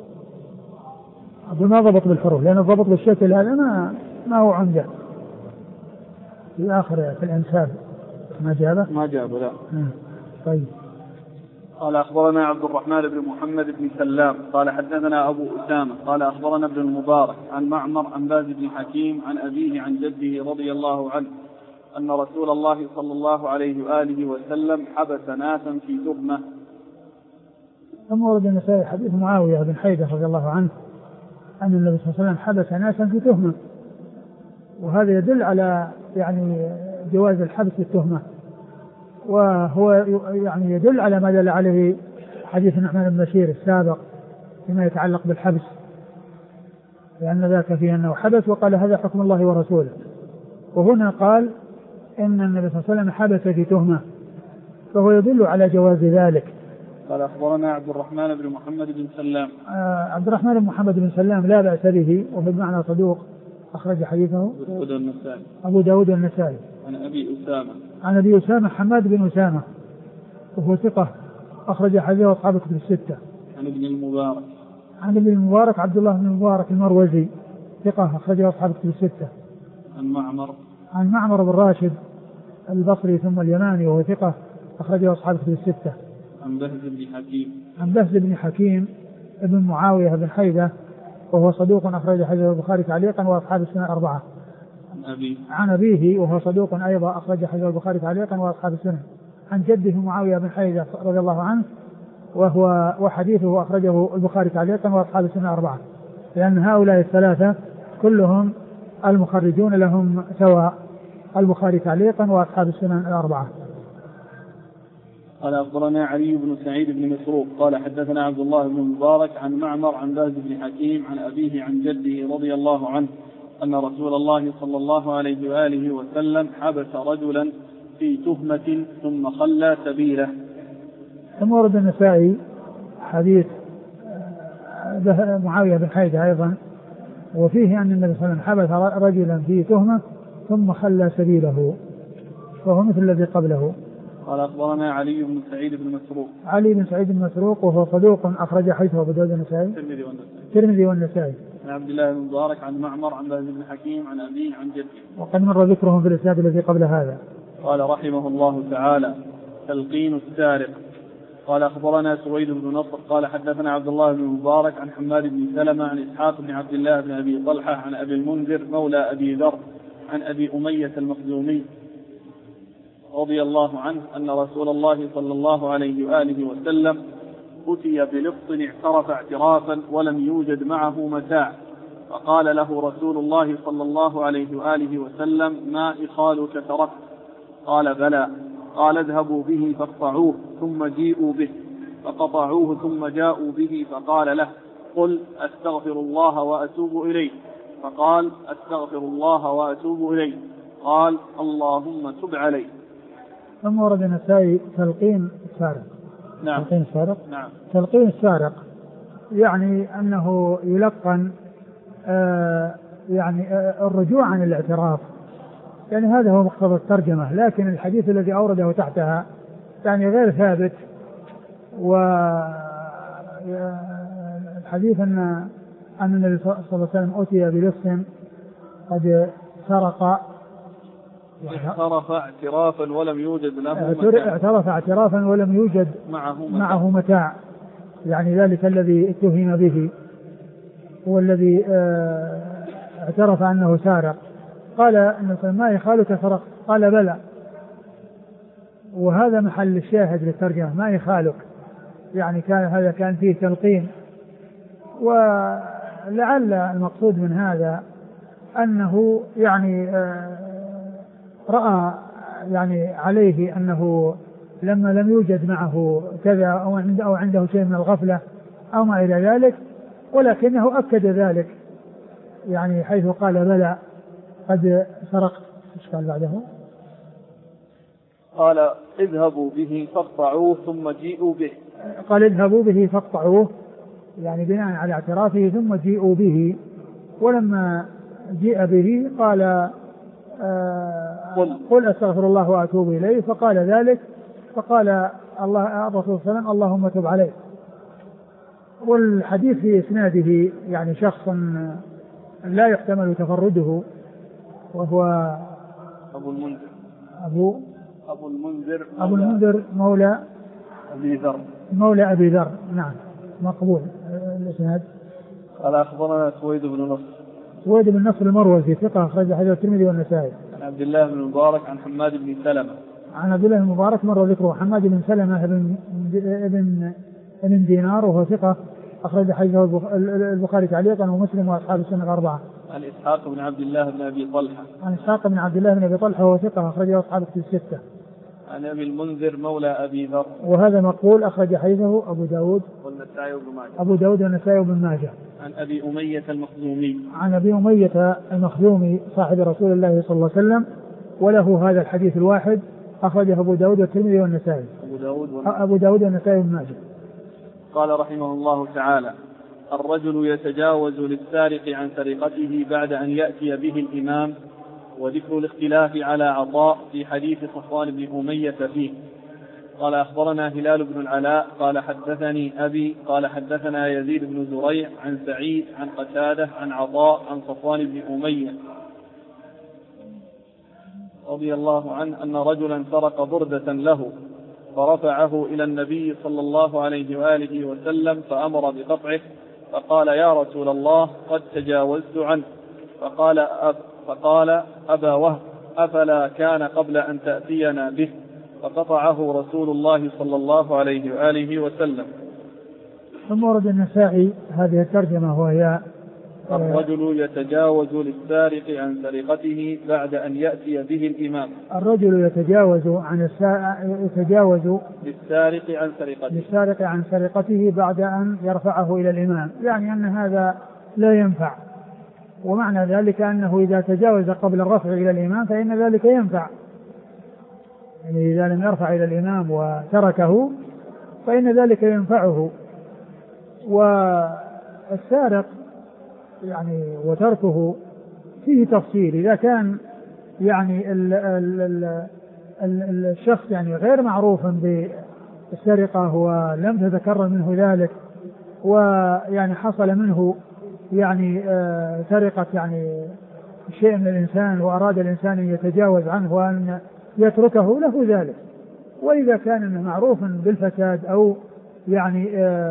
ما ضبط بالحروف، لأن الضبط بالشكل هذا ما هو عمده. في آخر في الأنساب ما جابه لا. طيب. قال أخبرنا عبد الرحمن بن محمد بن سلام قال حدثنا أبو أسامة قال أخبرنا ابن المبارك عن معمر عن باز بن حكيم عن أبيه عن جده رضي الله عنه أن رسول الله صلى الله عليه وآله وسلم حبس ناسا في تهمة. ثم ورد النسائي حديث معاوية بن حيدة رضي الله عنه أن النبي صلى الله عليه وسلم حبس ناسا في تهمة، وهذا يدل على يعني جواز الحبس بالتهمة، وهو يعني يدل على ما دل عليه حديث النعمان بن بشير السابق فيما يتعلق بالحبس، لأن ذاك فيه أنه حبس وقال هذا حكم الله ورسوله، وهنا قال إن النبي صلى الله عليه وسلم حبس في تهمة، فهو يدل على جواز ذلك. قال أخبرنا عبد الرحمن بن محمد بن سلام. عبد الرحمن بن محمد بن سلام لا بأس به، وبالمعنى صدوق أخرج حديثه أبو داود والنسائي. عن أبي أسامة حماد بن أسامة وهو ثقة أخرج حديثه أصحاب الكتب الستة. عن ابن المبارك عبد الله بن المبارك المروزي ثقة أخرجه أصحاب الكتب الستة. عن معمر بن راشد البصري ثم اليماني وهو ثقة أخرجه أصحاب الكتب الستة. عن بهز بن حكيم. عن بهز بن حكيم ابن معاوية بن حيدة وهو صدوق أخرج حديثه البخاري تعليقا وأصحاب السنة الأربعة. عن أبيه وهو صدوق أيضا أخرج حديثه البخاري تعليقا وأصحاب السنة. عن جده معاوية بن حيدة رضي الله عنه وحديثه أخرجه البخاري تعليقا وأصحاب السنة الأربعة، لأن هؤلاء الثلاثة كلهم المخرجون لهم سواء، البخاري تعليقا وأصحاب السنن الأربعة. قال أخبرنا علي بن سعيد بن مسروق قال حدثنا عبد الله بن مبارك عن معمر عن بهز بن حكيم عن أبيه عن جده رضي الله عنه أن رسول الله صلى الله عليه وآله وسلم حبس رجلا في تهمة ثم خلى سبيله. ثم ورد النسائي حديث معاوية بن حيدة أيضا، وفيه أن النبي صلى الله عليه وسلم حبس رجلا في تهمة ثم خلى سبيله، وهو مثل الذي قبله. قال أخبرنا علي بن سعيد بن مسروق. علي بن سعيد بن مسروق وهو صدوق أخرج حديثه أبو داود والنسائي. الترمذي والنسائي. عن عبد الله بن مبارك عن معمر عن بهز بن حكيم عن أبيه عن جده. وقد مر ذكرهم في الإسناد الذي قبل هذا. قال رحمه الله تعالى: تلقين السارق. قال أخبرنا سويد بن نصر قال حدثنا عبد الله بن مبارك عن حماد بن سلمة عن إسحاق بن عبد الله بن أبي طلحة عن أبي المنذر مولى أبي ذر عن أبي أمية المخزومي رضي الله عنه أن رسول الله صلى الله عليه وآله وسلم أتي بلص اعترف اعترافا ولم يوجد معه متاع، فقال له رسول الله صلى الله عليه وآله وسلم: ما إخالك تركت؟ قال: بلى. قال: اذهبوا به فاقطعوه ثم جيئوا به، فقطعوه ثم جاءوا به، فقال له: قل أستغفر الله وأتوب إليه. فقال: أستغفر الله وأتوب إليه. قال: اللهم تب عليه. ثم ورد النسائي تلقين السارق. نعم. تلقين السارق. نعم. تلقين السارق يعني أنه يلقن الرجوع عن الاعتراف، يعني هذا هو مقتضى الترجمة، لكن الحديث الذي أورده تحتها يعني غير ثابت. والحديث أن النبي صلى الله عليه وسلم أتي بلص قد سرق، اعترف اعترافا ولم يوجد له متاع. اعترف اعترافا ولم يوجد معه متاع، يعني ذلك الذي اتهم به هو الذي اعترف أنه سارق. قال: ما يخالك سرق؟ قال: بلى. وهذا محل الشاهد للترجمة، ما يخالك، يعني هذا كان فيه تلقين. ولعل المقصود من هذا أنه يعني رأى يعني عليه أنه لما لم يوجد معه كذا أو عنده شيء من الغفلة أو ما إلى ذلك، ولكنه أكد ذلك يعني حيث قال: بلى قد سرقت. ايش قال بعده؟ قال: اذهبوا به فاقطعوه ثم جيئوا به. قال: اذهبوا به فاقطعوه، يعني بناء على اعترافه، ثم جيئوا به. ولما جيء به قال: قل أستغفر الله وأتوب إليه. فقال ذلك، فقال الرسول صلى الله عليه وسلم: اللهم تب عليه. والحديث في إسناده يعني شخص لا يحتمل تفرده، وهو أبو المنذر. أبو المنذر مولى أبي ذر. نعم، مقبول الإسناد. قال أخبرنا سويد بن نصر. سويد بن نصر المروزي ثقة أخرج حديث الترمذي والنسائي. عن عبد الله بن مبارك عن حماد بن سلمة. عن عبد الله بن مبارك مر ذكره. حماد بن سلمة ابن دينار وهو ثقة أخرج حديثه البخاري تعليقا ومسلم وأصحاب السنة الأربعة. عن إسحاق بن عبد الله بن أبي طلحة. عن إسحاق بن عبد الله بن أبي طلحة وهو ثقة أخرجه أصحاب الكتب الستة. عن أبي المنذر مولى أبي ذر، وهذا مقبول أخرج حديثه أبو داود والنسائي وابن ماجه. عن أبي أمية المخزومي. عن أبي أمية المخزومي صاحب رسول الله صلى الله عليه وسلم، وله هذا الحديث الواحد أخرجه أبو داود والترمذي والنسائي. أبو داود والنسائي وابن ماجه. قال رحمه الله تعالى: الرجل يتجاوز للسارق عن سرقته بعد أن يأتي به الإمام. وذكر الاختلاف على عطاء في حديث صفوان بن أمية فيه. قال أخبرنا هلال بن العلاء قال حدثني أبي قال حدثنا يزيد بن زريع عن سعيد عن قتادة عن عطاء عن صفوان بن أمية رضي الله عنه أن رجلا سرق بردة له، فرفعه إلى النبي صلى الله عليه وآله وسلم فأمر بقطعه، فقال يا رسول الله قد تجاوزت عنه. فقال أبا وهب أفلا كان قبل أن تأتينا به؟ فقطعه رسول الله صلى الله عليه وآله وسلم. ثم ورد النسائي هذه الترجمة وهي الرجل يتجاوز للسارق عن سرقته بعد أن يأتي به الإمام. الرجل يتجاوز للسارق عن سرقته بعد أن يرفعه إلى الإمام، يعني أن هذا لا ينفع، ومعنى ذلك أنه إذا تجاوز قبل الرفع إلى الإمام فإن ذلك ينفع، يعني إذا لم يرفع إلى الإمام وتركه فإن ذلك ينفعه. والسارق يعني وتركه فيه تفصيل، إذا كان يعني الشخص يعني غير معروف بالسرقة ولم تتكرر منه ذلك، ويعني حصل منه يعني سرقة يعني شيء من الإنسان وأراد الإنسان أن يتجاوز عنه وأن يتركه له ذلك. وإذا كان معروف بالفساد أو يعني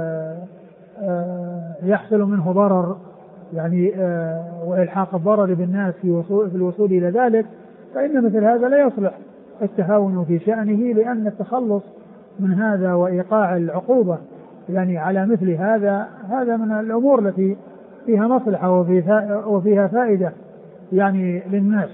يحصل منه ضرر يعني وإلحاق الضرر بالناس في الوصول إلى ذلك، فإن مثل هذا لا يصلح التهاون في شأنه، لأن التخلص من هذا وإيقاع العقوبة يعني على مثل هذا من الأمور التي فيها مصلحة وفيها فائدة يعني للناس.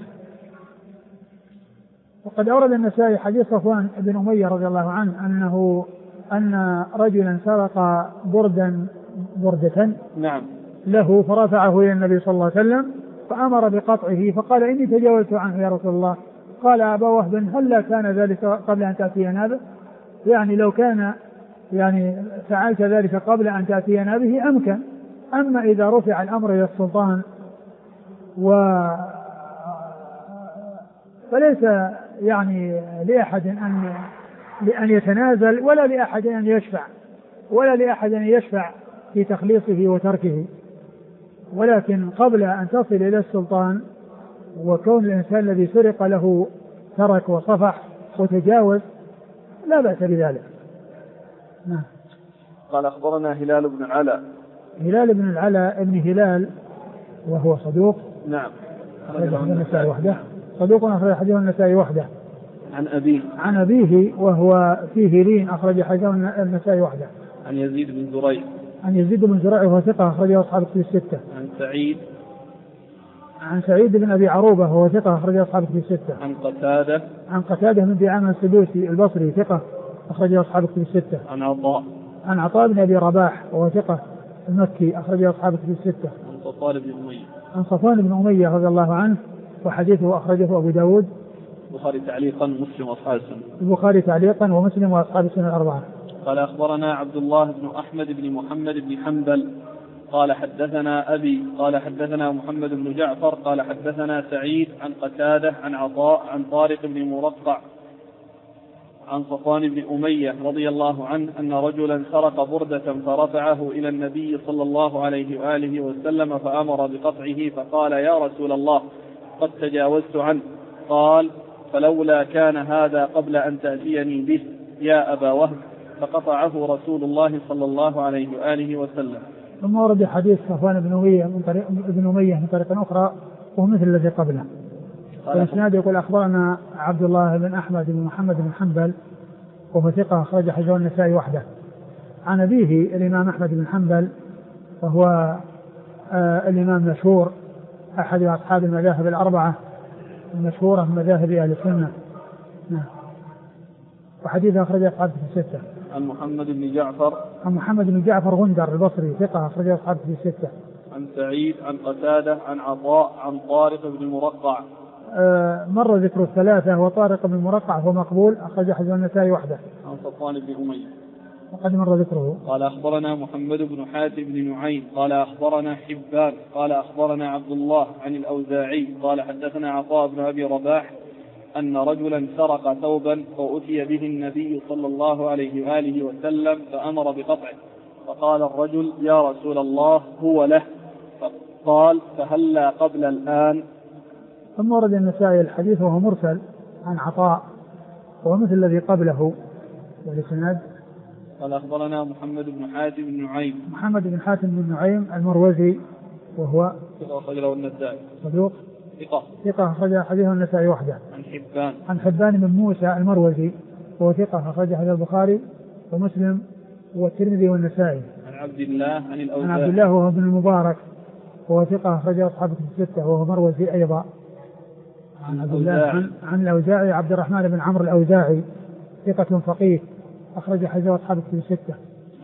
وقد أورد النسائي حديث صفوان بن أمية رضي الله عنه أن رجلا سرق بردة نعم له فرفعه إلى النبي صلى الله عليه وسلم فأمر بقطعه، فقال إني تجاوزت عنه يا رسول الله. قال أبا وهب هل كان ذلك قبل أن تأتينا به؟ يعني لو كان يعني فعلت ذلك قبل أن تأتينا به أمكن، أما إذا رفع الأمر إلى السلطان فليس يعني لأحد أن يتنازل ولا لأحد أن يشفع في تخليصه وتركه، ولكن قبل أن تصل إلى السلطان وكون الإنسان الذي سرق له ترك وصفح وتجاوز لا بأس بذلك. نعم. قال أخبرنا هلال بن العلاء ابن هلال وهو صدوق. نعم. صدوق أخرج حديث النسائي وحده. عن أبيه وهو فيه لين أخرج حديث النسائي وحده. عن يزيد بن زريع وهو ثقة أخرجه أصحاب الكتب الستة. عن سعيد بن أبي عروبة وهو ثقة أخرجه أصحاب الكتب الستة. عن قتادة بن دعامة السدوسي البصري ثقة أخرجه أصحاب الكتب الستة. عن عطاء بن أبي رباح وهو ثقة المكي أخرجه أصحاب الكتب الستة. عن صفوان بن أمية رضي الله عنه وحديثه أخرجه أبو داود البخاري تعليقا ومسلم وأصحاب السنة الأربعة. قال أخبرنا عبد الله بن أحمد بن محمد بن حنبل قال حدثنا أبي قال حدثنا محمد بن جعفر قال حدثنا سعيد عن قتادة عن عطاء عن طارق بن مرقع عن صفوان بن أمية رضي الله عنه أن رجلا سرق بردة فرفعه إلى النبي صلى الله عليه وآله وسلم فأمر بقطعه، فقال يا رسول الله قد تجاوزت عنه. قال فلولا كان هذا قبل أن تأتيني به يا أبا وهب؟ فقطعه رسول الله صلى الله عليه وآله وسلم. ثم ورد حديث صفوان بن أمية من طريق أخرى ومثل الذي قبله. والإسناد يقول أخبرنا عبد الله بن أحمد بن محمد بن حنبل وهو ثقة أخرج حديث النسائي وحده. عن أبيه الإمام أحمد بن حنبل وهو الإمام مشهور أحد أصحاب المذاهب الأربعة المشهورة من مذاهب أهل السنة. وحديث أخرج أصحاب الستة. عن محمد بن جعفر غندر البصري ثقة أخرج أصحاب الستة. عن سعيد عن قتادة عن عطاء عن طارق بن مرقع. مر ذكر الثلاثة وطارق بن مرقع هو مقبول أخرج حديث النسائي وحده. عن صفوان بن أمية وقد مر ذكره. قال أخبرنا محمد بن حاتم بن نعيم قال أخبرنا حبان قال أخبرنا عبد الله عن الأوزاعي قال حدثنا عطاء بن أبي رباح أن رجلا سرق ثوبا فأتي به النبي صلى الله عليه وآله وسلم فأمر بقطعه، فقال الرجل يا رسول الله هو له، فقال فهلا قبل الآن. ثم ورد النسائي الحديث وهو مرسل عن عطاء ومثل الذي قبله، والإسناد. قال أخبرنا محمد بن حاتم بن نعيم. محمد بن حاتم بن نعيم المروزي وهو ثقة أخرجه النسائي. صدوق ثقة أخرج حديثه النسائي وحده. عن حبان بن موسى المروزي وهو ثقة أخرج حديث البخاري ومسلم والترمذي والنسائي. عن عبد الله عن عبد الله وهو ابن المبارك وهو ثقة أخرج أصحاب الستة وهو مروزي أيضا. عن عبد الله عن الأوزاعي عبد الرحمن بن عمرو الأوزاعي ثقة فقيه أخرج حديث أصحاب الستة.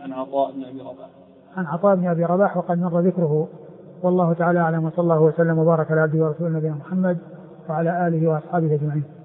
عن عطاء بن أبي رباح وقد مر ذكره. والله تعالى أعلم وصلى الله وسلم وبارك على عبده ورسوله نبينا محمد وعلى آله وأصحابه أجمعين.